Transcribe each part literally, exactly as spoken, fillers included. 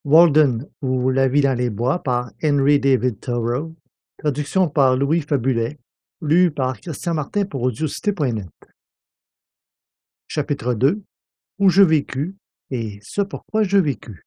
Walden ou La vie dans les bois par Henry David Thoreau, traduction par Louis Fabulet, lu par Christian Martin pour audiocité point net. Chapitre deux. Où je vécus et ce pourquoi je vécus.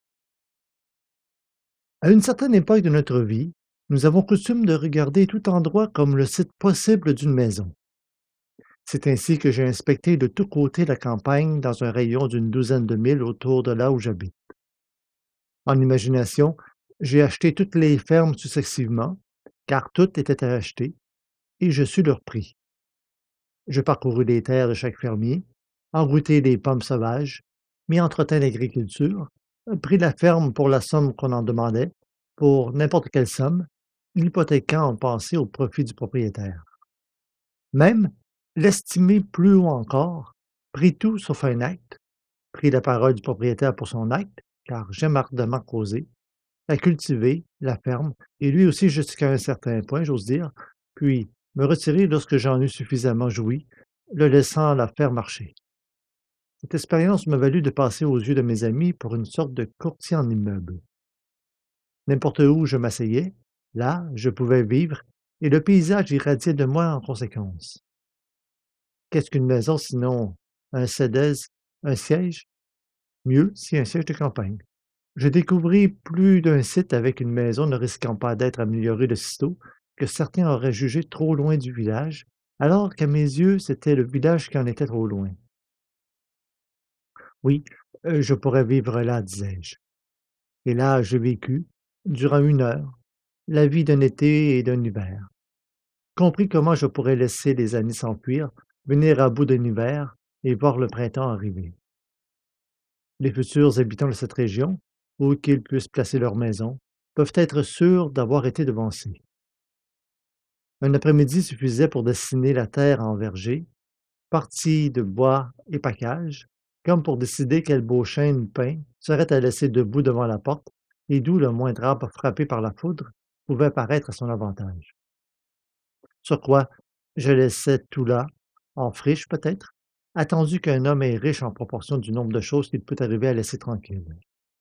À une certaine époque de notre vie, nous avons coutume de regarder tout endroit comme le site possible d'une maison. C'est ainsi que j'ai inspecté de tous côtés la campagne dans un rayon d'une douzaine de milles autour de là où j'habite. En imagination, j'ai acheté toutes les fermes successivement, car toutes étaient à acheter, et je sus leur prix. Je parcourus les terres de chaque fermier, engloutis les pommes sauvages, m'y entretins l'agriculture, pris la ferme pour la somme qu'on en demandait, pour n'importe quelle somme, l'hypothéquant en pensée au profit du propriétaire. Même, l'estimé plus haut encore, pris tout sauf un acte, pris la parole du propriétaire pour son acte, car j'aime ardemment causer, la cultiver, la ferme, et lui aussi jusqu'à un certain point, j'ose dire, puis me retirer lorsque j'en eus suffisamment joui, le laissant la faire marcher. Cette expérience m'a valu de passer aux yeux de mes amis pour une sorte de courtier en immeuble. N'importe où je m'asseyais, là, je pouvais vivre, et le paysage irradiait de moi en conséquence. Qu'est-ce qu'une maison sinon un sédès, un siège? Mieux si un siège de campagne. Je découvris plus d'un site avec une maison ne risquant pas d'être améliorée de sitôt que certains auraient jugé trop loin du village, alors qu'à mes yeux, c'était le village qui en était trop loin. Oui, heu, je pourrais vivre là, disais-je. Et là, je vécus, durant une heure, la vie d'un été et d'un hiver. Compris comment je pourrais laisser les années s'enfuir, venir à bout d'un hiver et voir le printemps arriver. Les futurs habitants de cette région, où qu'ils puissent placer leur maison, peuvent être sûrs d'avoir été devancés. Un après-midi suffisait pour dessiner la terre en verger, partie de bois et pacage, comme pour décider quel beau chêne peint serait à laisser debout devant la porte et d'où le moindre arbre frappé par la foudre pouvait paraître à son avantage. Sur quoi, je laissais tout là, en friche peut-être, attendu qu'un homme est riche en proportion du nombre de choses qu'il peut arriver à laisser tranquilles.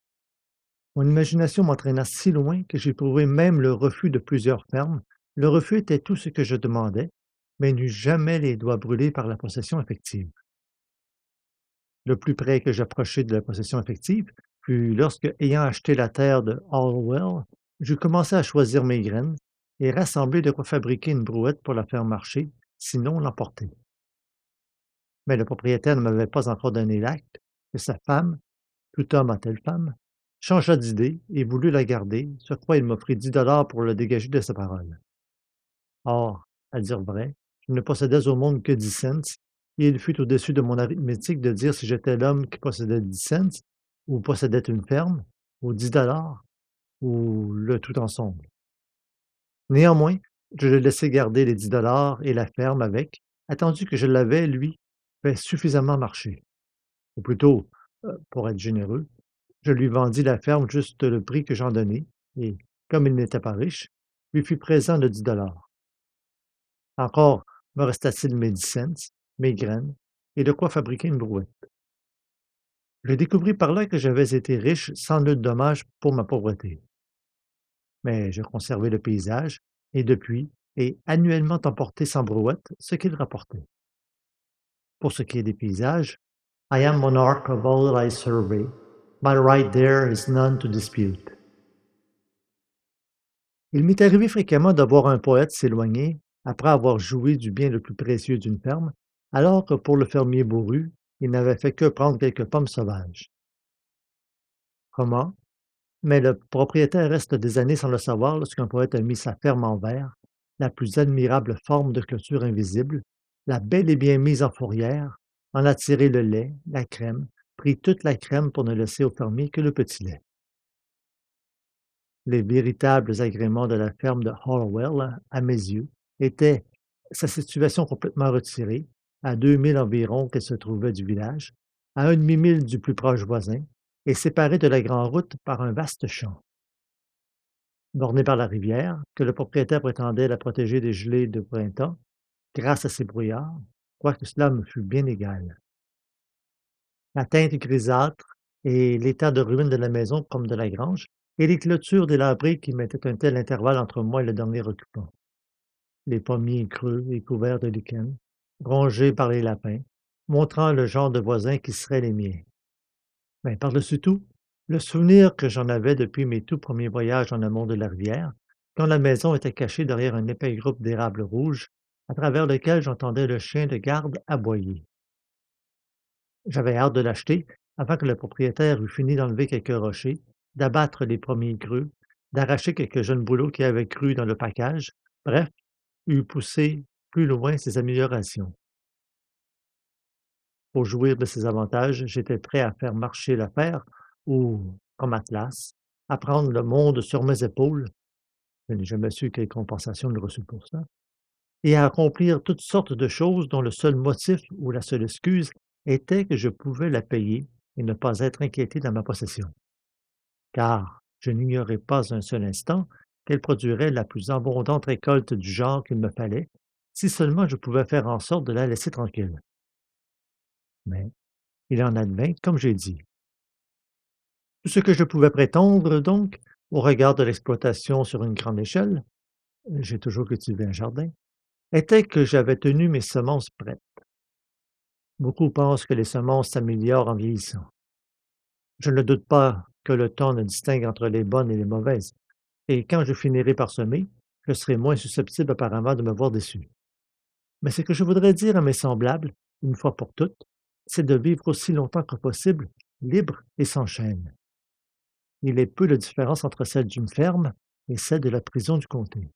Mon imagination m'entraîna si loin que j'éprouvai même le refus de plusieurs fermes. Le refus était tout ce que je demandais, mais n'eus jamais les doigts brûlés par la possession effective. Le plus près que j'approchai de la possession effective fut lorsque, ayant acheté la terre de Hallowell, j'eus commencé à choisir mes graines et rassembler de quoi fabriquer une brouette pour la faire marcher, sinon l'emporter. Mais le propriétaire ne m'avait pas encore donné l'acte que sa femme, tout homme a telle femme, changea d'idée et voulut la garder, sur quoi il m'offrit dix dollars pour le dégager de sa parole. Or, à dire vrai, je ne possédais au monde que dix cents, et il fut au-dessus de mon arithmétique de dire si j'étais l'homme qui possédait dix cents, ou possédait une ferme, ou dix dollars, ou le tout ensemble. Néanmoins, je le laissai garder les dix dollars et la ferme avec, attendu que je l'avais, lui, fait suffisamment marcher. Ou plutôt, heu, pour être généreux, je lui vendis la ferme juste le prix que j'en donnai et, comme il n'était pas riche, lui fis présent de dix dollars. Encore me resta-t-il mes dix cents, mes graines et de quoi fabriquer une brouette. Je découvris par là que j'avais été riche sans nul dommage pour ma pauvreté. Mais je conservai le paysage et depuis ai annuellement emporté sans brouette ce qu'il rapportait. Pour ce qui est des paysages, I am monarch of all I survey. My right there is none to dispute. Il m'est arrivé fréquemment de voir un poète s'éloigner après avoir joui du bien le plus précieux d'une ferme, alors que pour le fermier bourru, il n'avait fait que prendre quelques pommes sauvages. Comment? Mais le propriétaire reste des années sans le savoir lorsqu'un poète a mis sa ferme en verre, la plus admirable forme de clôture invisible, l'a bel et bien mise en fourrière, en a tiré le lait, la crème, pris toute la crème pour ne laisser au fermier que le petit lait. Les véritables agréments de la ferme de Harwell, à mes yeux, étaient sa situation complètement retirée, à deux milles environ qu'elle se trouvait du village, à un demi-mille du plus proche voisin, et séparée de la grande route par un vaste champ. Bornée par la rivière, que le propriétaire prétendait la protéger des gelées de printemps, grâce à ses brouillards, quoique cela me fût bien égal. La teinte grisâtre et l'état de ruine de la maison comme de la grange, et les clôtures délabrées qui mettaient un tel intervalle entre moi et le dernier occupant. Les pommiers creux et couverts de lichen, rongés par les lapins, montrant le genre de voisins qui seraient les miens. Mais par-dessus tout, le souvenir que j'en avais depuis mes tout premiers voyages en amont de la rivière, quand la maison était cachée derrière un épais groupe d'érables rouges, à travers lequel j'entendais le chien de garde aboyer. J'avais hâte de l'acheter avant que le propriétaire eût fini d'enlever quelques rochers, d'abattre les premiers creux, d'arracher quelques jeunes bouleaux qui avaient cru dans le package, bref, eût poussé plus loin ses améliorations. Pour jouir de ces avantages, j'étais prêt à faire marcher l'affaire ou, comme Atlas, à prendre le monde sur mes épaules, je n'ai jamais su quelle compensation il reçut pour ça, et à accomplir toutes sortes de choses dont le seul motif ou la seule excuse était que je pouvais la payer et ne pas être inquiété dans ma possession. Car je n'ignorais pas un seul instant qu'elle produirait la plus abondante récolte du genre qu'il me fallait, si seulement je pouvais faire en sorte de la laisser tranquille. Mais il en advint comme j'ai dit. Tout ce que je pouvais prétendre, donc, au regard de l'exploitation sur une grande échelle, j'ai toujours cultivé un jardin, était que j'avais tenu mes semences prêtes. Beaucoup pensent que les semences s'améliorent en vieillissant. Je ne doute pas que le temps ne distingue entre les bonnes et les mauvaises, et quand je finirai par semer, je serai moins susceptible apparemment de me voir déçu. Mais ce que je voudrais dire à mes semblables, une fois pour toutes, c'est de vivre aussi longtemps que possible, libre et sans chaîne. Il est peu de différence entre celle d'une ferme et celle de la prison du comté.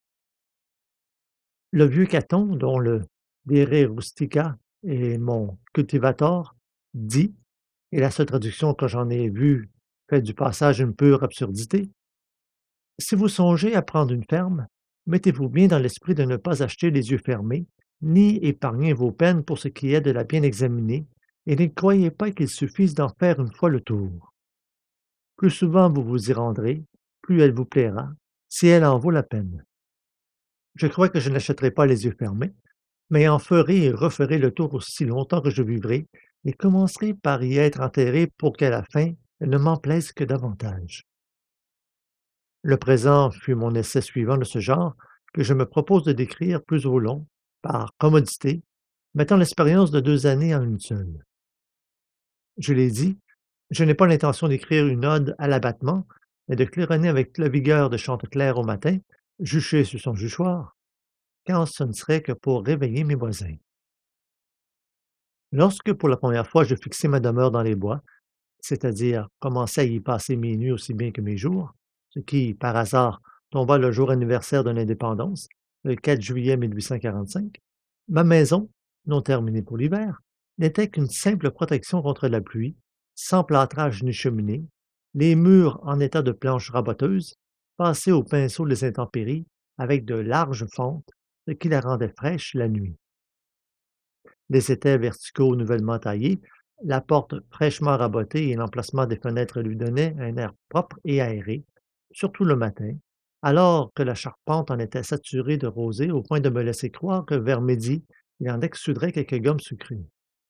Le vieux Caton, dont le Vere rustica est mon cultivator, dit, et la seule traduction que j'en ai vue fait du passage une pure absurdité: si vous songez à prendre une ferme, mettez-vous bien dans l'esprit de ne pas acheter les yeux fermés, ni épargner vos peines pour ce qui est de la bien examiner, et ne croyez pas qu'il suffise d'en faire une fois le tour. Plus souvent vous vous y rendrez, plus elle vous plaira, si elle en vaut la peine. Je crois que je n'achèterai pas les yeux fermés, mais en ferai et referai le tour aussi longtemps que je vivrai, et commencerai par y être enterré pour qu'à la fin, elle ne m'en plaise que davantage. Le présent fut mon essai suivant de ce genre que je me propose de décrire plus au long, par commodité, mettant l'expérience de deux années en une seule. Je l'ai dit, je n'ai pas l'intention d'écrire une ode à l'abattement, mais de claironner avec la vigueur de Chanteclair au matin, juché sur son juchoir, quand ce ne serait que pour réveiller mes voisins. Lorsque pour la première fois je fixai ma demeure dans les bois, c'est-à-dire commençai à y passer mes nuits aussi bien que mes jours, ce qui, par hasard, tomba le jour anniversaire de l'indépendance, le quatre juillet mille huit cent quarante-cinq, ma maison, non terminée pour l'hiver, n'était qu'une simple protection contre la pluie, sans plâtrage ni cheminée, les murs en état de planches raboteuses, passées au pinceau les intempéries, avec de larges fentes, ce qui la rendait fraîche la nuit. Les étais verticaux nouvellement taillés, la porte fraîchement rabotée et l'emplacement des fenêtres lui donnaient un air propre et aéré, surtout le matin, alors que la charpente en était saturée de rosée au point de me laisser croire que vers midi, il en exsuderait quelques gommes sucrées.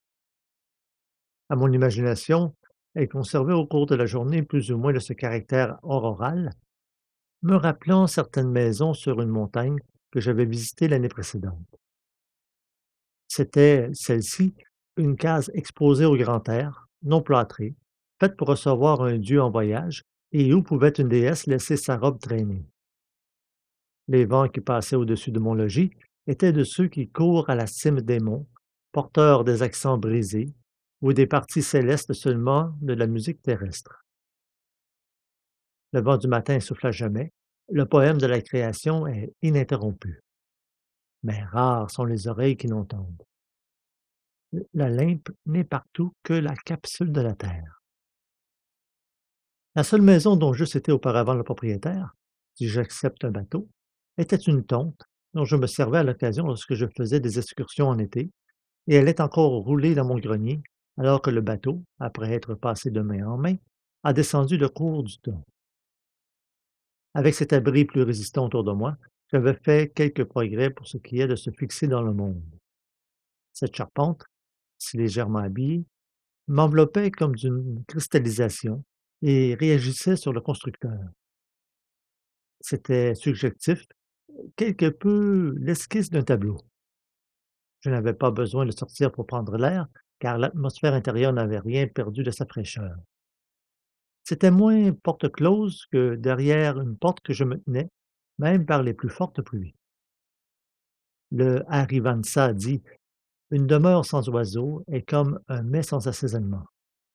À mon imagination, elle conservait au cours de la journée plus ou moins de ce caractère auroral, me rappelant certaines maisons sur une montagne que j'avais visitées l'année précédente. C'était, celle-ci, une case exposée au grand air, non plâtrée, faite pour recevoir un dieu en voyage, et où pouvait une déesse laisser sa robe traîner. Les vents qui passaient au-dessus de mon logis étaient de ceux qui courent à la cime des monts, porteurs des accents brisés, ou des parties célestes seulement de la musique terrestre. Le vent du matin souffle à jamais, le poème de la création est ininterrompu. Mais rares sont les oreilles qui l'entendent. La limpe n'est partout que la capsule de la terre. La seule maison dont j'eusse été auparavant le propriétaire, si j'accepte un bateau, était une tonte dont je me servais à l'occasion lorsque je faisais des excursions en été, et elle est encore roulée dans mon grenier, alors que le bateau, après être passé de main en main, a descendu le cours du Don. Avec cet abri plus résistant autour de moi, j'avais fait quelques progrès pour ce qui est de se fixer dans le monde. Cette charpente, si légèrement habillée, m'enveloppait comme d'une cristallisation et réagissait sur le constructeur. C'était subjectif, quelque peu l'esquisse d'un tableau. Je n'avais pas besoin de sortir pour prendre l'air, car l'atmosphère intérieure n'avait rien perdu de sa fraîcheur. C'était moins porte close que derrière une porte que je me tenais, même par les plus fortes pluies. Le Harivansa dit: «Une demeure sans oiseaux est comme un mets sans assaisonnement».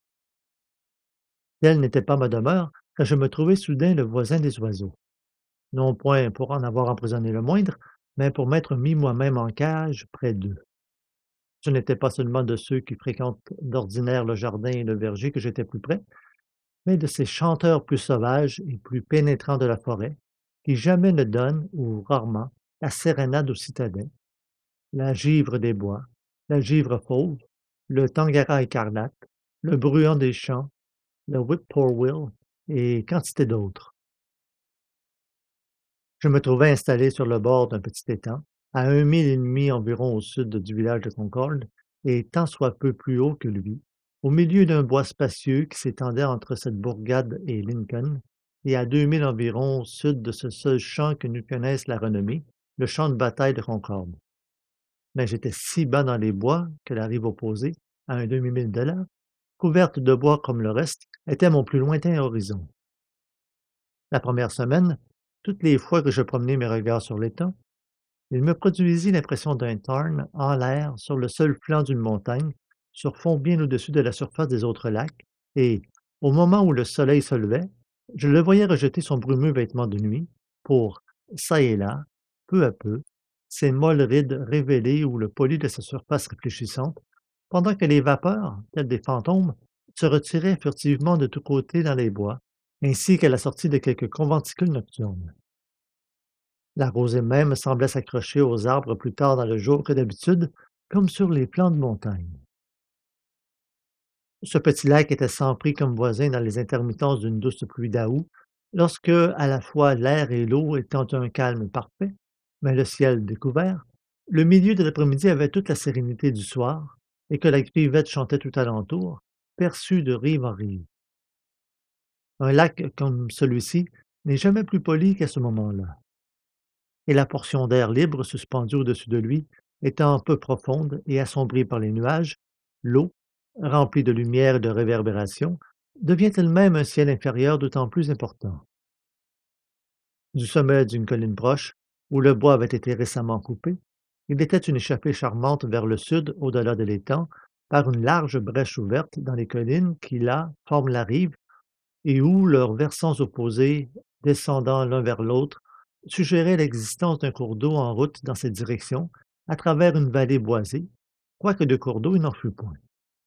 Telle n'était pas ma demeure, car je me trouvais soudain le voisin des oiseaux, non point pour en avoir emprisonné le moindre, mais pour m'être mis moi-même en cage près d'eux. Ce n'était pas seulement de ceux qui fréquentent d'ordinaire le jardin et le verger que j'étais plus près, mais de ces chanteurs plus sauvages et plus pénétrants de la forêt, qui jamais ne donnent, ou rarement, la sérénade aux citadins, la givre des bois, la givre fauve, le tangara écarlate, le bruant des champs, le whippoorwill et quantité d'autres. Je me trouvais installé sur le bord d'un petit étang, à un mille et demi environ au sud du village de Concorde, et tant soit peu plus haut que lui, au milieu d'un bois spacieux qui s'étendait entre cette bourgade et Lincoln, et à deux milles environ au sud de ce seul champ que nous connaissent la renommée, le champ de bataille de Concorde. Mais j'étais si bas dans les bois que la rive opposée, à un demi-mille de là, couverte de bois comme le reste, était mon plus lointain horizon. La première semaine, toutes les fois que je promenais mes regards sur l'étang, il me produisit l'impression d'un tarn en l'air sur le seul flanc d'une montagne, sur fond bien au-dessus de la surface des autres lacs, et, au moment où le soleil se levait, je le voyais rejeter son brumeux vêtement de nuit, pour, çà et là, peu à peu, ses molles rides révéler ou le poli de sa surface réfléchissante, pendant que les vapeurs, telles des fantômes, se retiraient furtivement de tous côtés dans les bois, ainsi qu'à la sortie de quelques conventicules nocturnes. La rosée même semblait s'accrocher aux arbres plus tard dans le jour que d'habitude, comme sur les flancs de montagne. Ce petit lac était sans prix comme voisin dans les intermittences d'une douce pluie d'août, lorsque, à la fois l'air et l'eau étant un calme parfait, mais le ciel découvert, le milieu de l'après-midi avait toute la sérénité du soir, et que la crivette chantait tout alentour, perçue de rive en rive. Un lac comme celui-ci n'est jamais plus poli qu'à ce moment-là, et la portion d'air libre suspendue au-dessus de lui étant peu profonde et assombrie par les nuages, l'eau, remplie de lumière et de réverbération, devient elle-même un ciel inférieur d'autant plus important. Du sommet d'une colline proche, où le bois avait été récemment coupé, il était une échappée charmante vers le sud, au-delà de l'étang, par une large brèche ouverte dans les collines qui, là, forment la rive et où leurs versants opposés, descendant l'un vers l'autre, suggéraient l'existence d'un cours d'eau en route dans cette direction, à travers une vallée boisée, quoique de cours d'eau il n'en fût point.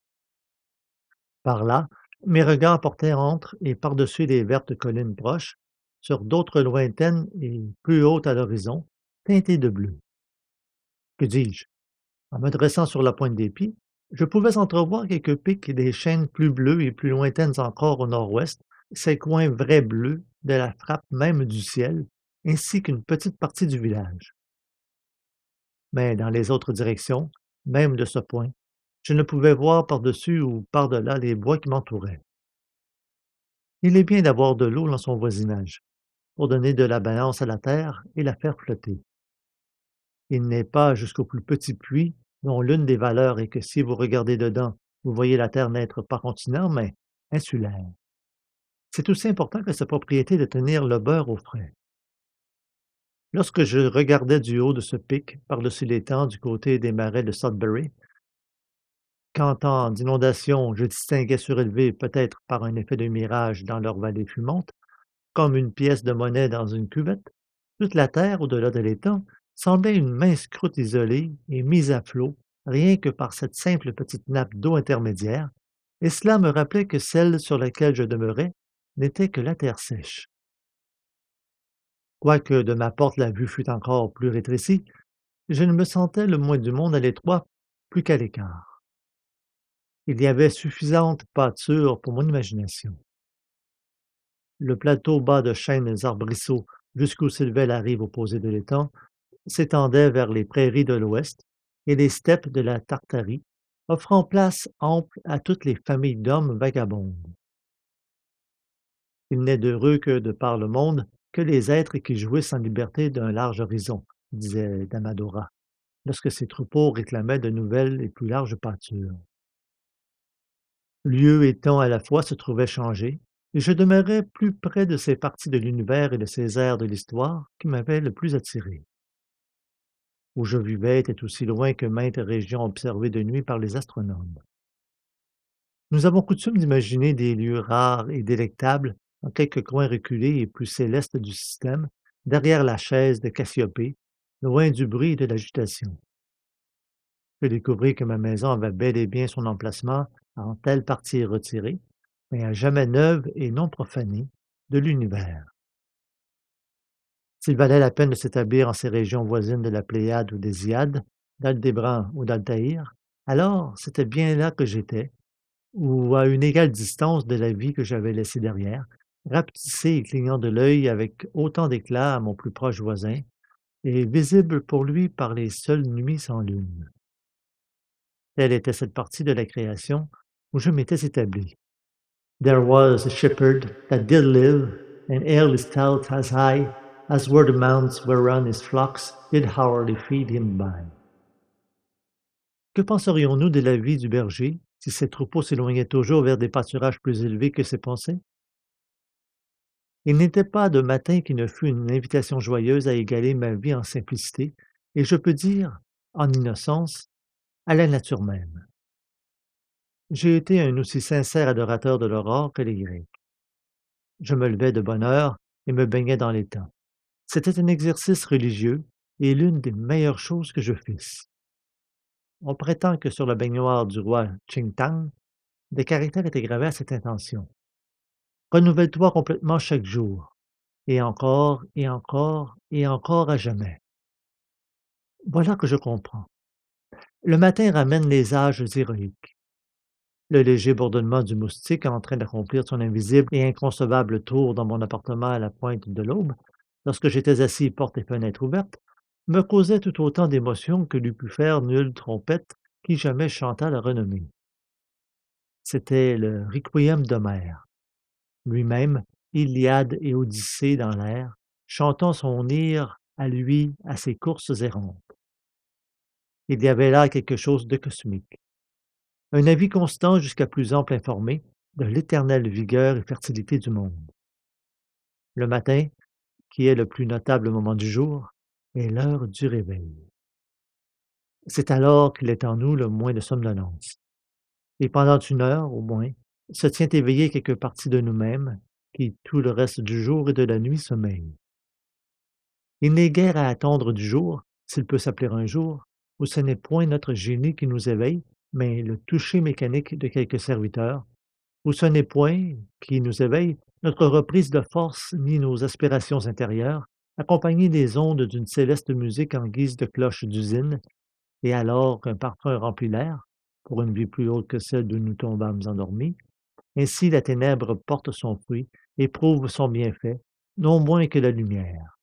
Par là, mes regards portaient entre et par-dessus les vertes collines proches, sur d'autres lointaines et plus hautes à l'horizon, teintées de bleu. Que dis-je? En me dressant sur la pointe des pieds, je pouvais entrevoir quelques pics et des chaînes plus bleues et plus lointaines encore au nord-ouest, ces coins vrais bleus de la frappe même du ciel, ainsi qu'une petite partie du village. Mais dans les autres directions, même de ce point, je ne pouvais voir par-dessus ou par-delà les bois qui m'entouraient. Il est bien d'avoir de l'eau dans son voisinage, pour donner de la balance à la terre et la faire flotter. Il n'est pas jusqu'au plus petit puits, dont l'une des valeurs est que si vous regardez dedans, vous voyez la terre n'être pas continent, mais insulaire. C'est aussi important que sa propriété de tenir le beurre au frais. Lorsque je regardais du haut de ce pic, par-dessus l'étang du côté des marais de Sudbury, qu'en temps d'inondation je distinguais surélevés peut-être par un effet de mirage dans leur vallée fumante, comme une pièce de monnaie dans une cuvette, toute la terre, au-delà de l'étang, semblait une mince croûte isolée et mise à flot rien que par cette simple petite nappe d'eau intermédiaire, et cela me rappelait que celle sur laquelle je demeurais n'était que la terre sèche. Quoique de ma porte la vue fût encore plus rétrécie, je ne me sentais le moins du monde à l'étroit plus qu'à l'écart. Il y avait suffisante pâture pour mon imagination. Le plateau bas de chênes arbrisseaux jusqu'où s'élevait la rive opposée de l'étang s'étendait vers les prairies de l'ouest et les steppes de la Tartarie, offrant place ample à toutes les familles d'hommes vagabondes. Il n'est d'heureux que de par le monde que les êtres qui jouissent en liberté d'un large horizon, disait Damadora, lorsque ses troupeaux réclamaient de nouvelles et plus larges pâtures. Lieu et temps à la fois se trouvaient changés, et je demeurais plus près de ces parties de l'univers et de ces airs de l'histoire qui m'avaient le plus attiré. Où je vivais était aussi loin que maintes régions observées de nuit par les astronomes. Nous avons coutume d'imaginer des lieux rares et délectables dans quelques coins reculés et plus célestes du système, derrière la chaise de Cassiopée, loin du bruit et de l'agitation. Je découvris que ma maison avait bel et bien son emplacement en telle partie retirée, mais à jamais neuve et non profanée, de l'univers. S'il valait la peine de s'établir en ces régions voisines de la Pléiade ou des Hyades, d'Aldébran ou d'Altaïr, alors c'était bien là que j'étais, ou à une égale distance de la vie que j'avais laissée derrière, rapetissée et clignant de l'œil avec autant d'éclat à mon plus proche voisin, et visible pour lui par les seules nuits sans lune. Telle était cette partie de la création où je m'étais établi. There was a shepherd that did live, and early stout as high as were the mounts whereon his flocks did hourly feed him by. Que penserions-nous de la vie du berger si ses troupeaux s'éloignaient toujours vers des pâturages plus élevés que ses pensées? Il n'était pas de matin qui ne fût une invitation joyeuse à égaler ma vie en simplicité, et je peux dire, en innocence, à la nature même. J'ai été un aussi sincère adorateur de l'aurore que les Grecs. Je me levais de bonne heure et me baignais dans l'étang. C'était un exercice religieux et l'une des meilleures choses que je fisse. On prétend que sur le baignoire du roi Ching-Tang, des caractères étaient gravés à cette intention. Renouvelle-toi complètement chaque jour, et encore, et encore, et encore à jamais. Voilà que je comprends. Le matin ramène les âges héroïques. Le léger bourdonnement du moustique en train d'accomplir son invisible et inconcevable tour dans mon appartement à la pointe de l'aube, lorsque j'étais assis porte et fenêtre ouvertes, me causait tout autant d'émotion que l'eût pu faire nulle trompette qui jamais chanta la renommée. C'était le requiem d'Homère, lui-même, Iliade et Odyssée dans l'air, chantant son lyre à lui à ses courses errantes. Il y avait là quelque chose de cosmique, un avis constant jusqu'à plus ample informé de l'éternelle vigueur et fertilité du monde. Le matin, qui est le plus notable moment du jour, est l'heure du réveil. C'est alors qu'il est en nous le moins de somnolence. Et pendant une heure, au moins, se tient éveillée quelque partie de nous-mêmes, qui, tout le reste du jour et de la nuit, sommeille. Il n'est guère à attendre du jour, s'il peut s'appeler un jour, où ce n'est point notre génie qui nous éveille, mais le toucher mécanique de quelques serviteurs, où ce n'est point, qui nous éveille, notre reprise de force ni nos aspirations intérieures, accompagnées des ondes d'une céleste musique en guise de cloche d'usine, et alors qu'un parfum remplit l'air, pour une vie plus haute que celle d'où nous tombâmes endormis, ainsi la ténèbre porte son fruit et prouve son bienfait, non moins que la lumière.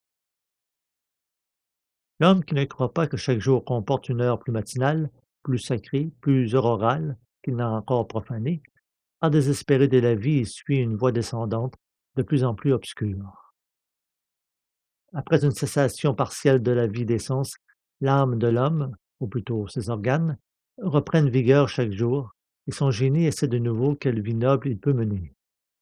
L'homme qui ne croit pas que chaque jour comporte une heure plus matinale, plus sacrée, plus aurorale qu'il n'a encore profanée, a désespéré de la vie et suit une voie descendante de plus en plus obscure. Après une cessation partielle de la vie des sens, l'âme de l'homme, ou plutôt ses organes, reprennent vigueur chaque jour, et son génie essaie de nouveau quelle vie noble il peut mener.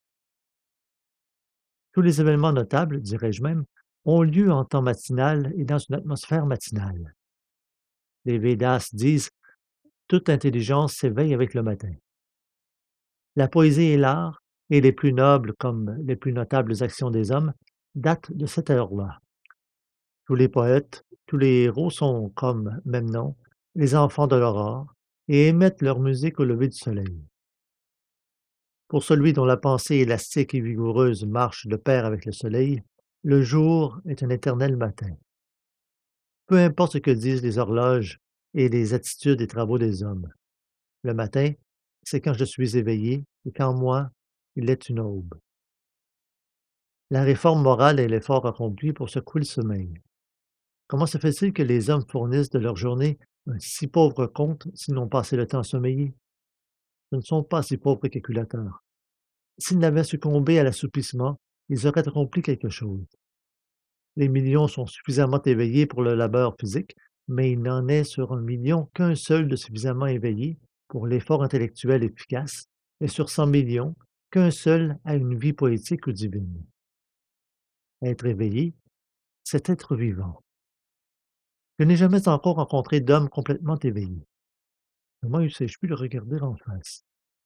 Tous les événements notables, dirais-je même, ont lieu en temps matinal et dans une atmosphère matinale. Les Védas disent toute intelligence s'éveille avec le matin. La poésie et l'art, et les plus nobles comme les plus notables actions des hommes, datent de cette heure-là. Tous les poètes, tous les héros sont, comme Memnon, les enfants de l'aurore, et émettent leur musique au lever du soleil. Pour celui dont la pensée élastique et vigoureuse marche de pair avec le soleil, le jour est un éternel matin. Peu importe ce que disent les horloges et les attitudes et travaux des hommes. Le matin, c'est quand je suis éveillé, et qu'en moi, il est une aube. La réforme morale est l'effort accompli pour secouer le sommeil. Comment se fait-il que les hommes fournissent de leur journée Un si pauvre compte s'ils n'ont passé le temps à sommeiller. Ce ne sont pas si pauvres calculateurs. S'ils n'avaient succombé à l'assoupissement, ils auraient accompli quelque chose. Les millions sont suffisamment éveillés pour le labeur physique, mais il n'en est sur un million qu'un seul de suffisamment éveillé pour l'effort intellectuel efficace, et sur cent millions, qu'un seul a une vie poétique ou divine. Être éveillé, c'est être vivant. Je n'ai jamais encore rencontré d'homme complètement éveillé. Comment eussé-je pu le regarder en face?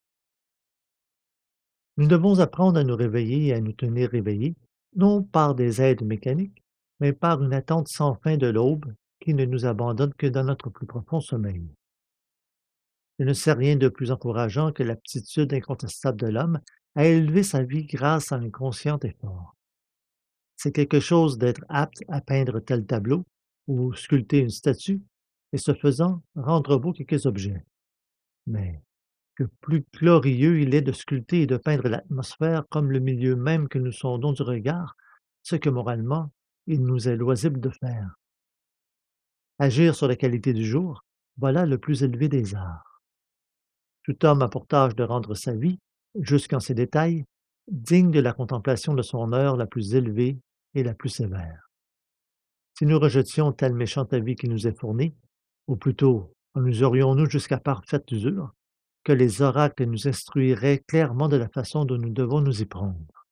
Nous devons apprendre à nous réveiller et à nous tenir éveillés, non par des aides mécaniques, mais par une attente sans fin de l'aube qui ne nous abandonne que dans notre plus profond sommeil. Je ne sais rien de plus encourageant que l'aptitude incontestable de l'homme à élever sa vie grâce à un conscient effort. C'est quelque chose d'être apte à peindre tel tableau ou sculpter une statue, et ce faisant, rendre beau quelques objets. Mais que plus glorieux il est de sculpter et de peindre l'atmosphère comme le milieu même que nous sondons du regard, ce que moralement il nous est loisible de faire. Agir sur la qualité du jour, voilà le plus élevé des arts. Tout homme a pour tâche de rendre sa vie, jusqu'en ses détails, digne de la contemplation de son heure la plus élevée et la plus sévère. Si nous rejetions telle méchante vie qui nous est fournie, ou plutôt en userions-nous jusqu'à parfaite usure, que les oracles nous instruiraient clairement de la façon dont nous devons nous y prendre.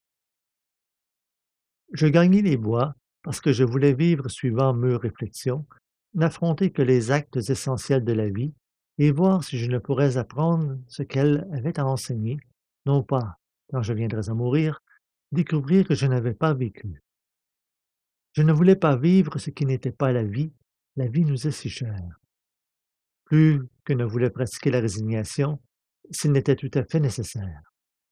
Je gagnai les bois parce que je voulais vivre suivant mûre réflexion, n'affronter que les actes essentiels de la vie et voir si je ne pourrais apprendre ce qu'elle avait à enseigner, non pas, quand je viendrais à mourir, découvrir que je n'avais pas vécu. Je ne voulais pas vivre ce qui n'était pas la vie, la vie nous est si chère. Plus que ne voulait pratiquer la résignation, s'il n'était tout à fait nécessaire.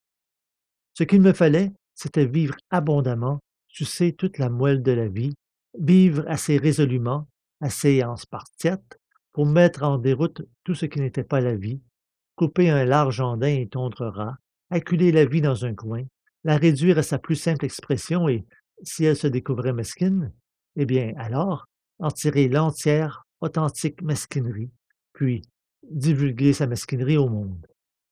Ce qu'il me fallait, c'était vivre abondamment, sucer toute la moelle de la vie, vivre assez résolument, assez en spartiate, pour mettre en déroute tout ce qui n'était pas la vie, couper un large andin et tondre ras, acculer la vie dans un coin, la réduire à sa plus simple expression et, si elle se découvrait mesquine, eh bien alors, en tirer l'entière, authentique mesquinerie, puis divulguer sa mesquinerie au monde.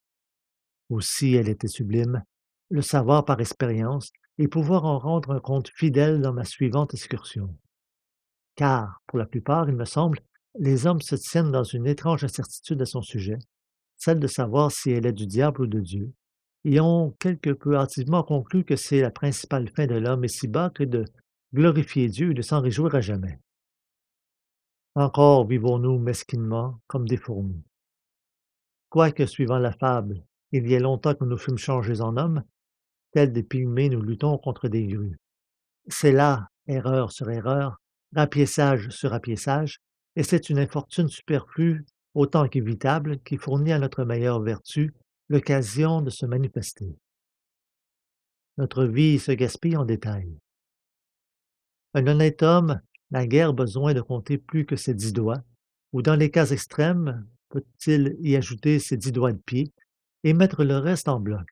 Aussi elle était sublime, le savoir par expérience et pouvoir en rendre un compte fidèle dans ma suivante excursion. Car, pour la plupart, il me semble, les hommes se tiennent dans une étrange incertitude à son sujet, celle de savoir si elle est du diable ou de Dieu, et ont quelque peu hâtivement conclu que c'est la principale fin de l'homme ici-bas que de glorifier Dieu et de s'en réjouir à jamais. Encore vivons-nous mesquinement comme des fourmis. Quoique, suivant la fable, il y ait longtemps que nous fûmes changés en hommes, tels des pygmées nous luttons contre des grues. C'est là erreur sur erreur, rapiessage sur rapiessage, et c'est une infortune superflue autant qu'évitable qui fournit à notre meilleure vertu l'occasion de se manifester. Notre vie se gaspille en détails. Un honnête homme n'a guère besoin de compter plus que ses dix doigts, ou dans les cas extrêmes, peut-il y ajouter ses dix doigts de pied et mettre le reste en bloc.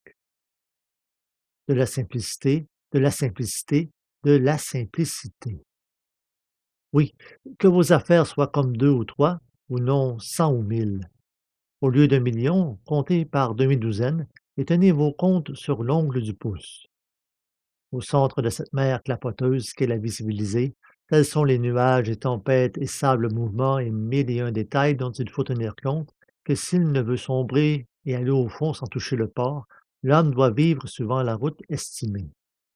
De la simplicité, de la simplicité, de la simplicité. Oui, que vos affaires soient comme deux ou trois, ou non cent ou mille. Au lieu d'un million, comptez par demi-douzaine et tenez vos comptes sur l'ongle du pouce. Au centre de cette mer clapoteuse qu'est la vie civilisée, tels sont les nuages et tempêtes et sables mouvements et mille et un détails dont il faut tenir compte, que s'il ne veut sombrer et aller au fond sans toucher le port, l'homme doit vivre suivant la route estimée.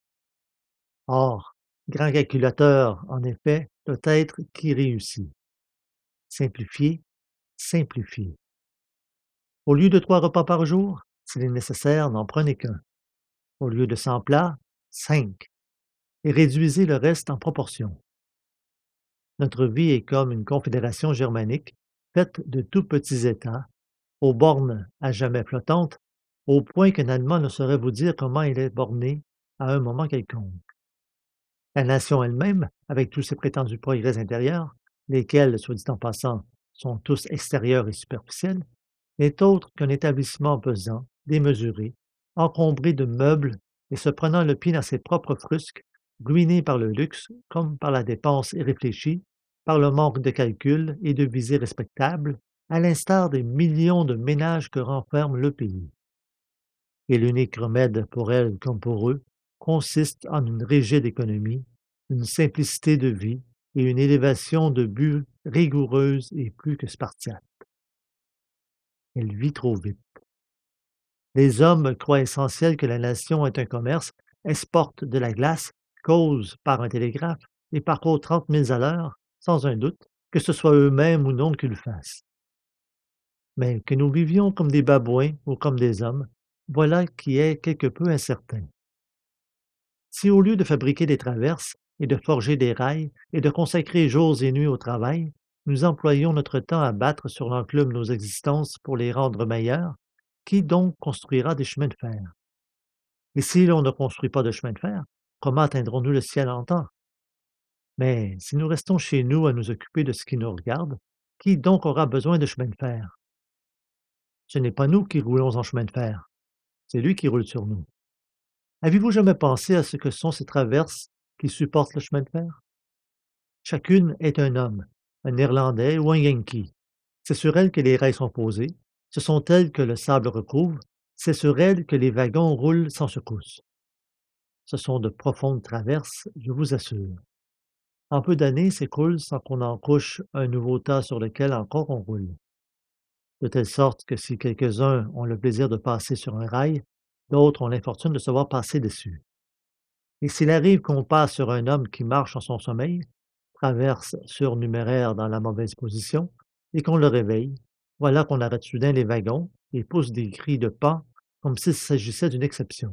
Or, grand calculateur, en effet, doit être qui réussit. Simplifier, simplifier. Au lieu de trois repas par jour, s'il est nécessaire, n'en prenez qu'un. Au lieu de cent plats, cinq. Et réduisez le reste en proportion. Notre vie est comme une confédération germanique, faite de tout petits États, aux bornes à jamais flottantes, au point qu'un Allemand ne saurait vous dire comment il est borné à un moment quelconque. La nation elle-même, avec tous ses prétendus progrès intérieurs, lesquels, soit dit en passant, sont tous extérieurs et superficiels, n'est autre qu'un établissement pesant, démesuré, encombré de meubles et se prenant le pied dans ses propres frusques, ruiné par le luxe comme par la dépense irréfléchie, par le manque de calcul et de visées respectables, à l'instar des millions de ménages que renferme le pays. Et l'unique remède pour elles comme pour eux consiste en une rigide économie, une simplicité de vie et une élévation de but rigoureuse et plus que spartiate. Elle vit trop vite. Les hommes croient essentiel que la nation est un commerce, exporte de la glace, cause par un télégraphe et parcourt trente milles à l'heure, sans un doute, que ce soit eux-mêmes ou non qui le fassent. Mais que nous vivions comme des babouins ou comme des hommes, voilà qui est quelque peu incertain. Si au lieu de fabriquer des traverses et de forger des rails et de consacrer jours et nuits au travail, nous employons notre temps à battre sur l'enclume nos existences pour les rendre meilleures, qui donc construira des chemins de fer? Et si l'on ne construit pas de chemin de fer, comment atteindrons-nous le ciel en temps? Mais si nous restons chez nous à nous occuper de ce qui nous regarde, qui donc aura besoin de chemin de fer? Ce n'est pas nous qui roulons en chemin de fer, c'est lui qui roule sur nous. Avez-vous jamais pensé à ce que sont ces traverses qui supportent le chemin de fer? Chacune est un homme, un Irlandais ou un Yankee. C'est sur elles que les rails sont posés, ce sont elles que le sable recouvre, c'est sur elles que les wagons roulent sans secousse. Ce sont de profondes traverses, je vous assure. En peu d'années s'écoulent sans qu'on en couche un nouveau tas sur lequel encore on roule. De telle sorte que si quelques-uns ont le plaisir de passer sur un rail, d'autres ont l'infortune de se voir passer dessus. Et s'il arrive qu'on passe sur un homme qui marche en son sommeil, traverse surnuméraire dans la mauvaise position, et qu'on le réveille, voilà qu'on arrête soudain les wagons et pousse des cris de pan comme s'il s'agissait d'une exception.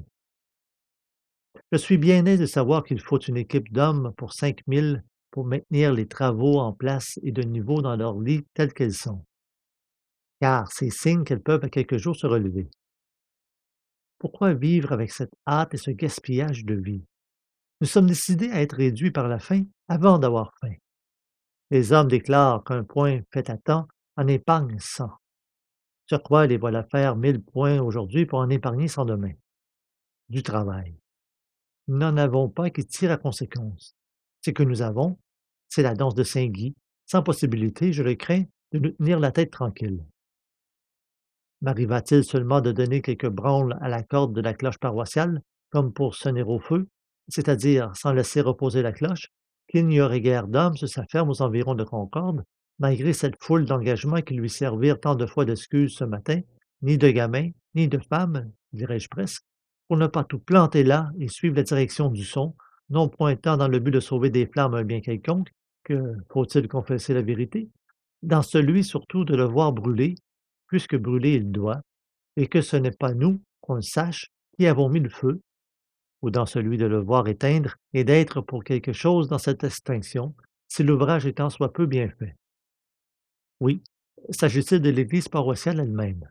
Je suis bien aise de savoir qu'il faut une équipe d'hommes pour cinq mille pour maintenir les travaux en place et de niveau dans leurs lits tels qu'elles sont, car c'est signe qu'elles peuvent à quelques jours se relever. Pourquoi vivre avec cette hâte et ce gaspillage de vie? Nous sommes décidés à être réduits par la faim avant d'avoir faim. Les hommes déclarent qu'un point fait à temps en épargne cent. Sur quoi les voilà faire mille points aujourd'hui pour en épargner cent demain? Du travail. Nous n'en avons pas qui tire à conséquence. Ce que nous avons, c'est la danse de Saint-Guy, sans possibilité, je le crains, de nous tenir la tête tranquille. M'arriva-t-il seulement de donner quelques branles à la corde de la cloche paroissiale, comme pour sonner au feu, c'est-à-dire sans laisser reposer la cloche, qu'il n'y aurait guère d'hommes sur sa ferme aux environs de Concorde, malgré cette foule d'engagements qui lui servirent tant de fois d'excuses ce matin, ni de gamins, ni de femmes, dirais-je presque, pour ne pas tout planter là et suivre la direction du son, non point tant dans le but de sauver des flammes un bien quelconque, que, faut-il confesser la vérité, dans celui surtout de le voir brûler, puisque brûler il doit, et que ce n'est pas nous, qu'on le sache, qui avons mis le feu, ou dans celui de le voir éteindre et d'être pour quelque chose dans cette extinction, si l'ouvrage est tant soit peu bien fait. Oui, s'agit-il de l'église paroissiale elle-même.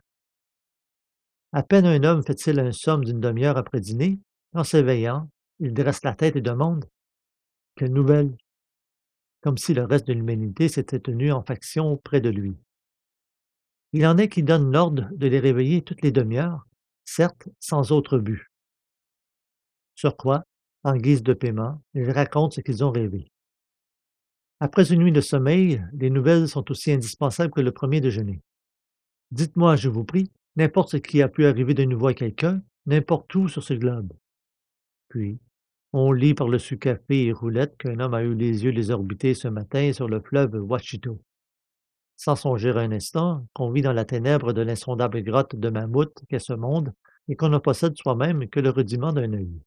À peine un homme fait-il un somme d'une demi-heure après dîner, en s'éveillant, il dresse la tête et demande: «Quelle nouvelle?» comme si le reste de l'humanité s'était tenu en faction près de lui. Il en est qui donnent l'ordre de les réveiller toutes les demi-heures, certes sans autre but. Sur quoi, en guise de paiement, ils racontent ce qu'ils ont rêvé. Après une nuit de sommeil, les nouvelles sont aussi indispensables que le premier déjeuner. Dites-moi, je vous prie, n'importe ce qui a pu arriver de nouveau à quelqu'un, n'importe où sur ce globe. Puis, on lit par-dessus café et roulette qu'un homme a eu les yeux désorbités ce matin sur le fleuve Ouachito. Sans songer un instant qu'on vit dans la ténèbre de l'insondable grotte de mammouth qu'est ce monde et qu'on ne possède soi-même que le rudiment d'un œil.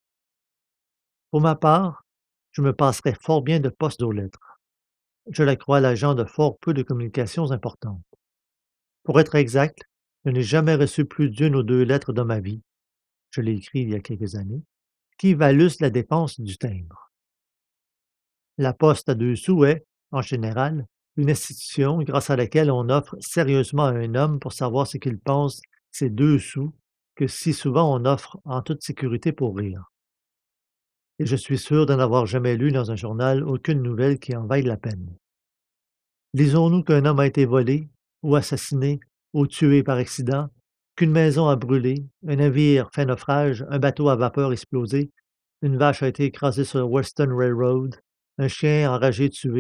Pour ma part, je me passerais fort bien de poste aux lettres. Je la crois l'agent de fort peu de communications importantes. Pour être exact, je n'ai jamais reçu plus d'une ou deux lettres dans ma vie, je l'ai écrit il y a quelques années, qui valussent la dépense du timbre. La poste à deux sous est, en général, une institution grâce à laquelle on offre sérieusement à un homme pour savoir ce qu'il pense ces deux sous que si souvent on offre en toute sécurité pour rire. Et je suis sûr de n'avoir jamais lu dans un journal aucune nouvelle qui en vaille la peine. Lisons-nous qu'un homme a été volé, ou assassiné, ou tué par accident, qu'une maison a brûlé, un navire fait naufrage, un bateau à vapeur explosé, une vache a été écrasée sur le Western Railroad, un chien enragé tué,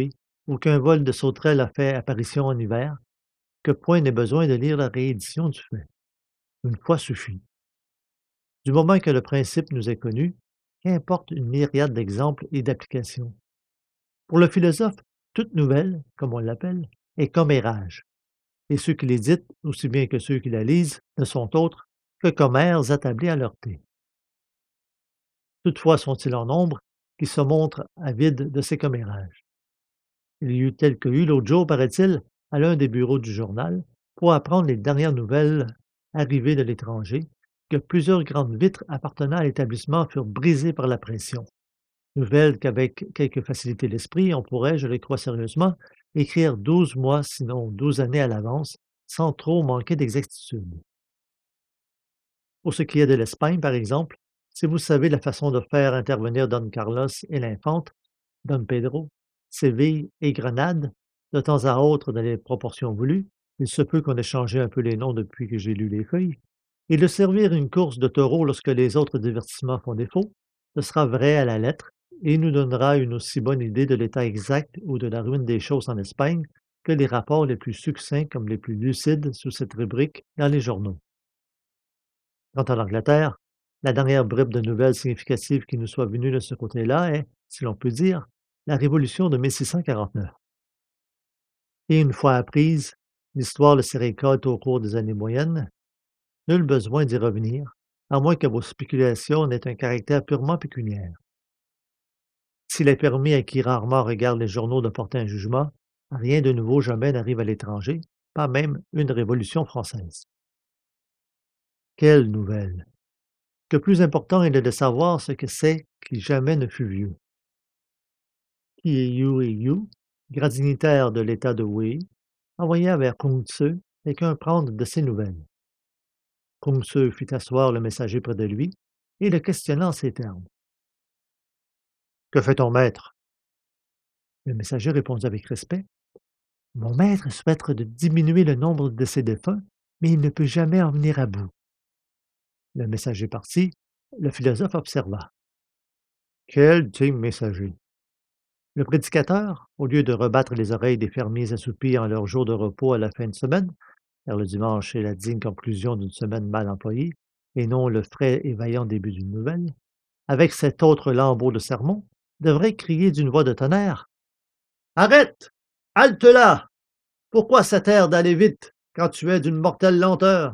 ou qu'un vol de sauterelles a fait apparition en hiver, que point n'est besoin de lire la réédition du fait. Une fois suffit. Du moment que le principe nous est connu, qu'importe une myriade d'exemples et d'applications. Pour le philosophe, toute nouvelle, comme on l'appelle, est commérage, et ceux qui l'éditent, aussi bien que ceux qui la lisent, ne sont autres que commères attablés à leur thé. Toutefois sont-ils en nombre qui se montrent avides de ces commérages. Il y eut quelques eu l'autre jour, paraît-il, à l'un des bureaux du journal, pour apprendre les dernières nouvelles arrivées de l'étranger, que plusieurs grandes vitres appartenant à l'établissement furent brisées par la pression. Nouvelles qu'avec quelque facilité d'esprit, on pourrait, je le crois sérieusement, écrire douze mois, sinon douze années à l'avance, sans trop manquer d'exactitude. Pour ce qui est de l'Espagne, par exemple, si vous savez la façon de faire intervenir Don Carlos et l'Infante, Don Pedro, Séville et Grenade, de temps à autre dans les proportions voulues, il se peut qu'on ait changé un peu les noms depuis que j'ai lu les feuilles, et de servir une course de taureaux lorsque les autres divertissements font défaut, ce sera vrai à la lettre et nous donnera une aussi bonne idée de l'état exact ou de la ruine des choses en Espagne que les rapports les plus succincts comme les plus lucides sous cette rubrique dans les journaux. Quant à l'Angleterre, la dernière bribe de nouvelles significatives qui nous soit venue de ce côté-là est, si l'on peut dire, la Révolution de mille six cent quarante-neuf. Et une fois apprise, l'histoire de ces récoltes au cours des années moyennes, nul besoin d'y revenir, à moins que vos spéculations n'aient un caractère purement pécuniaire. S'il est permis à qui rarement regarde les journaux de porter un jugement, rien de nouveau jamais n'arrive à l'étranger, pas même une révolution française. Quelle nouvelle! Que plus important il est de savoir ce que c'est qui jamais ne fut vieux. Kieu gradinitaire de l'État de Wei, envoya vers Kung Tse quelqu'un prendre de ses nouvelles. Kung Tse fit asseoir le messager près de lui et le questionna en ces termes. Que fait ton maître? Le messager répondit avec respect. Mon maître souhaite de diminuer le nombre de ses défunts, mais il ne peut jamais en venir à bout. Le messager parti, le philosophe observa. Quel digne messager! Le prédicateur, au lieu de rebattre les oreilles des fermiers assoupis en leur jour de repos à la fin de semaine, car le dimanche est la digne conclusion d'une semaine mal employée, et non le frais et vaillant début d'une nouvelle, avec cet autre lambeau de sermon, devrait crier d'une voix de tonnerre. Arrête! Halte là! Pourquoi cet air d'aller vite quand tu es d'une mortelle lenteur?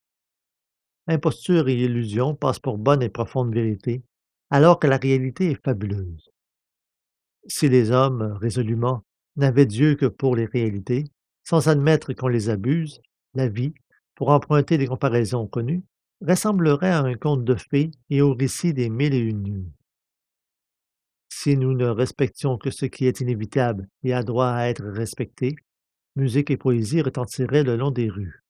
Imposture et illusion passent pour bonne et profonde vérité, alors que la réalité est fabuleuse. Si les hommes, résolument, n'avaient Dieu que pour les réalités, sans admettre qu'on les abuse, la vie, pour emprunter des comparaisons connues, ressemblerait à un conte de fées et au récit des mille et une nuits. Si nous ne respections que ce qui est inévitable et a droit à être respecté, musique et poésie retentiraient le long des rues.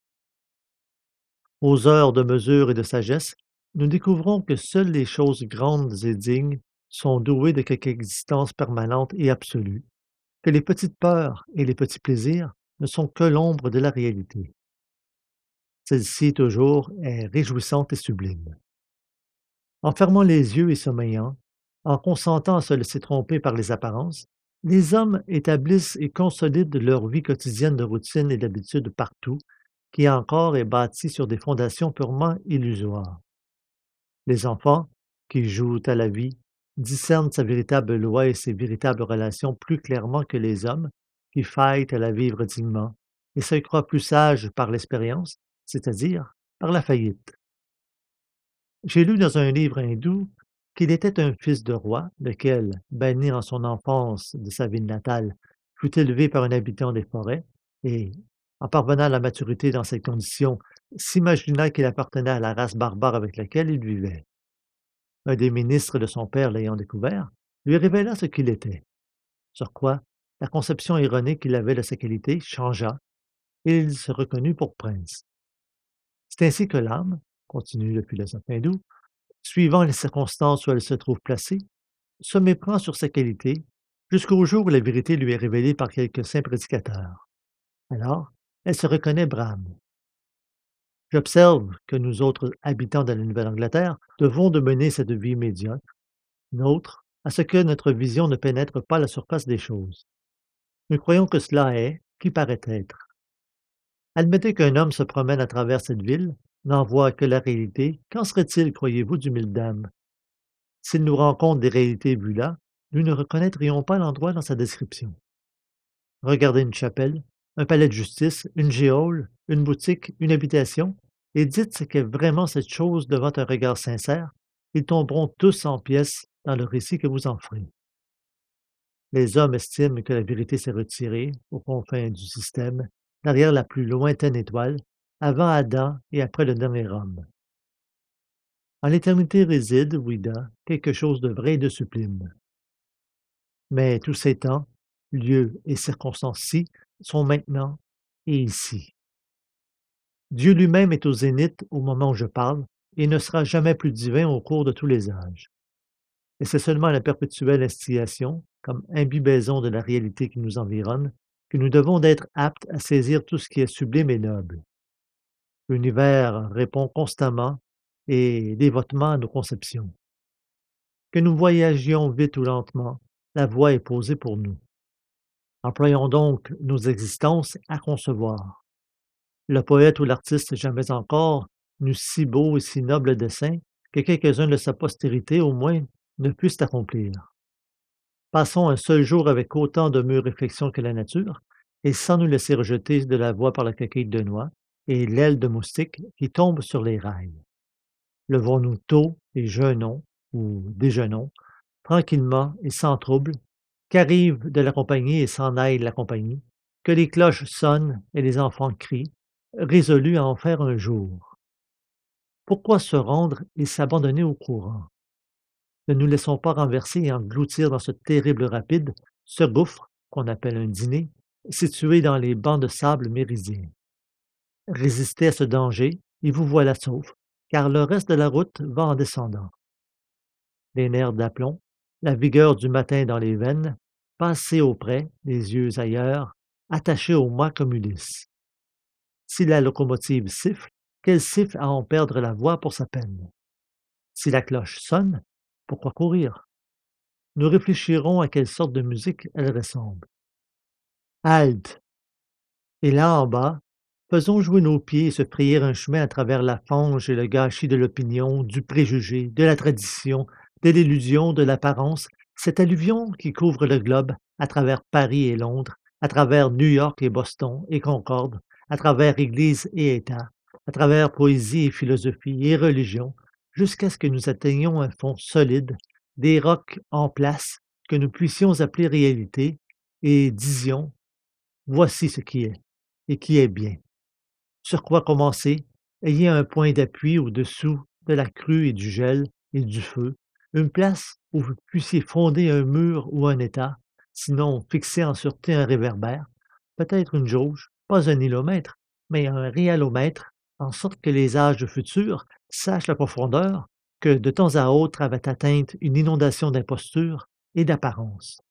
Aux heures de mesure et de sagesse, nous découvrons que seules les choses grandes et dignes sont douées de quelque existence permanente et absolue, que les petites peurs et les petits plaisirs ne sont que l'ombre de la réalité. Celle-ci, toujours, est réjouissante et sublime. En fermant les yeux et sommeillant, en consentant à se laisser tromper par les apparences, les hommes établissent et consolident leur vie quotidienne de routine et d'habitude partout, qui encore est bâtie sur des fondations purement illusoires. Les enfants, qui jouent à la vie, discernent sa véritable loi et ses véritables relations plus clairement que les hommes, qui faillent à la vivre dignement, et se croient plus sages par l'expérience, c'est-à-dire par la faillite. J'ai lu dans un livre hindou qu'il était un fils de roi, lequel, banni en son enfance de sa ville natale, fut élevé par un habitant des forêts, et, en parvenant à la maturité dans cette condition, s'imagina qu'il appartenait à la race barbare avec laquelle il vivait. Un des ministres de son père l'ayant découvert, lui révéla ce qu'il était. Sur quoi, la conception erronée qu'il avait de sa qualité changea, et il se reconnut pour prince. C'est ainsi que l'âme, continue le philosophe hindou, suivant les circonstances où elle se trouve placée, se méprend sur sa qualité, jusqu'au jour où la vérité lui est révélée par quelque saint prédicateur. Alors, elle se reconnaît Brahme. J'observe que nous autres habitants de la Nouvelle-Angleterre devons de mener cette vie médiocre, nôtre, à ce que notre vision ne pénètre pas la surface des choses. Nous croyons que cela est qui paraît être. Admettez qu'un homme se promène à travers cette ville, n'en voit que la réalité. Qu'en serait-il, croyez-vous, du mille dames? S'il nous rencontre des réalités vues là, nous ne reconnaîtrions pas l'endroit dans sa description. Regardez une chapelle, un palais de justice, une géole, une boutique, une habitation, et dites ce qu'est vraiment cette chose devant un regard sincère, ils tomberont tous en pièces dans le récit que vous en ferez. Les hommes estiment que la vérité s'est retirée, aux confins du système, derrière la plus lointaine étoile, avant Adam et après le dernier homme. En l'éternité réside, Ouida, quelque chose de vrai et de sublime. Mais tous ces temps, lieux et circonstances-ci sont maintenant et ici. Dieu lui-même est au zénith au moment où je parle et ne sera jamais plus divin au cours de tous les âges. Et c'est seulement à la perpétuelle instillation, comme imbibaison de la réalité qui nous environne, que nous devons d'être aptes à saisir tout ce qui est sublime et noble. L'univers répond constamment et dévotement à nos conceptions. Que nous voyagions vite ou lentement, la voie est posée pour nous. Employons donc nos existences à concevoir. Le poète ou l'artiste jamais encore n'eut si beau et si noble dessein que quelques-uns de sa postérité au moins ne puissent accomplir. Passons un seul jour avec autant de mûres réflexions que la nature, et sans nous laisser rejeter de la voie par la coquille de noix et l'aile de moustique qui tombe sur les rails. Levons-nous tôt et jeûnons, ou déjeunons, tranquillement et sans trouble, qu'arrive de la compagnie et s'en aille la compagnie, que les cloches sonnent et les enfants crient, résolus à en faire un jour. Pourquoi se rendre et s'abandonner au courant? Ne nous laissons pas renverser et engloutir dans ce terrible rapide, ce gouffre, qu'on appelle un dîner, situé dans les bancs de sable méridiens. Résistez à ce danger et vous voilà sauf, car le reste de la route va en descendant. Les nerfs d'aplomb, la vigueur du matin dans les veines, passez auprès, les yeux ailleurs, attachés au mât comme Ulysse. Si la locomotive siffle, qu'elle siffle à en perdre la voix pour sa peine. Si la cloche sonne, pourquoi courir? Nous réfléchirons à quelle sorte de musique elle ressemble. Halte! Et là en bas, faisons jouer nos pieds et se frayer un chemin à travers la fange et le gâchis de l'opinion, du préjugé, de la tradition, de l'illusion, de l'apparence, cette alluvion qui couvre le globe, à travers Paris et Londres, à travers New York et Boston et Concorde, à travers Église et État, à travers poésie et philosophie et religion, jusqu'à ce que nous atteignions un fond solide, des rocs en place que nous puissions appeler réalité, et disions: voici ce qui est, et qui est bien. Sur quoi commencer? Ayez un point d'appui au-dessous de la crue et du gel et du feu, une place où vous puissiez fonder un mur ou un état, sinon fixer en sûreté un réverbère, peut-être une jauge, pas un nilomètre, mais un réalomètre, en sorte que les âges futurs sachent la profondeur que de temps à autre avait atteinte une inondation d'imposture et d'apparence.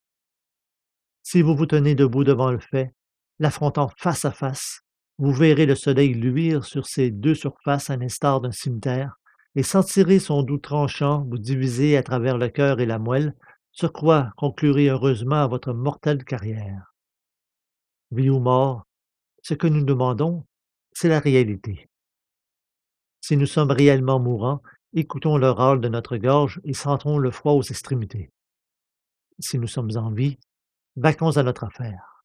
Si vous vous tenez debout devant le fait, l'affrontant face à face, vous verrez le soleil luire sur ces deux surfaces à l'instar d'un cimetière, et sentirez son doux tranchant vous diviser à travers le cœur et la moelle, sur quoi conclurez heureusement à votre mortelle carrière. Vie ou mort, ce que nous demandons, c'est la réalité. Si nous sommes réellement mourants, écoutons le râle de notre gorge et sentons le froid aux extrémités. Si nous sommes en vie, vaquons à notre affaire.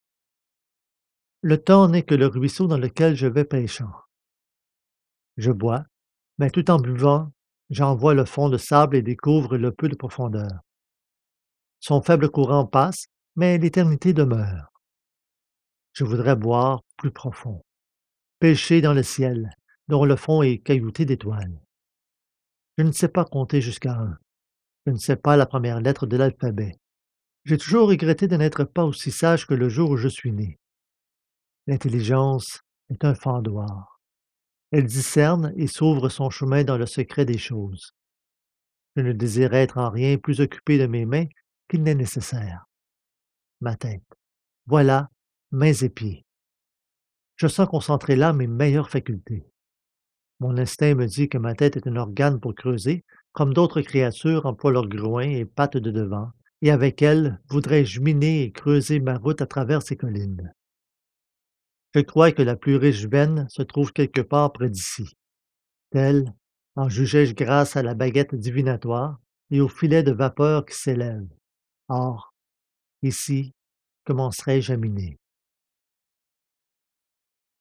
Le temps n'est que le ruisseau dans lequel je vais pêchant. Je bois, mais tout en buvant, j'en vois le fond de sable et découvre le peu de profondeur. Son faible courant passe, mais l'éternité demeure. Je voudrais boire plus profond, pêcher dans le ciel, dont le fond est caillouté d'étoiles. Je ne sais pas compter jusqu'à un. Je ne sais pas la première lettre de l'alphabet. J'ai toujours regretté de n'être pas aussi sage que le jour où je suis né. L'intelligence est un fendoir. Elle discerne et s'ouvre son chemin dans le secret des choses. Je ne désire être en rien plus occupé de mes mains qu'il n'est nécessaire. Ma tête. Voilà, mains et pieds. Je sens concentrer là mes meilleures facultés. Mon instinct me dit que ma tête est un organe pour creuser, comme d'autres créatures emploient leurs groins et pattes de devant, et avec elle voudrais-je miner et creuser ma route à travers ces collines. Je crois que la plus riche veine se trouve quelque part près d'ici. Telle en jugeais-je grâce à la baguette divinatoire et au filet de vapeur qui s'élève. Or, ici, commencerai-je à miner.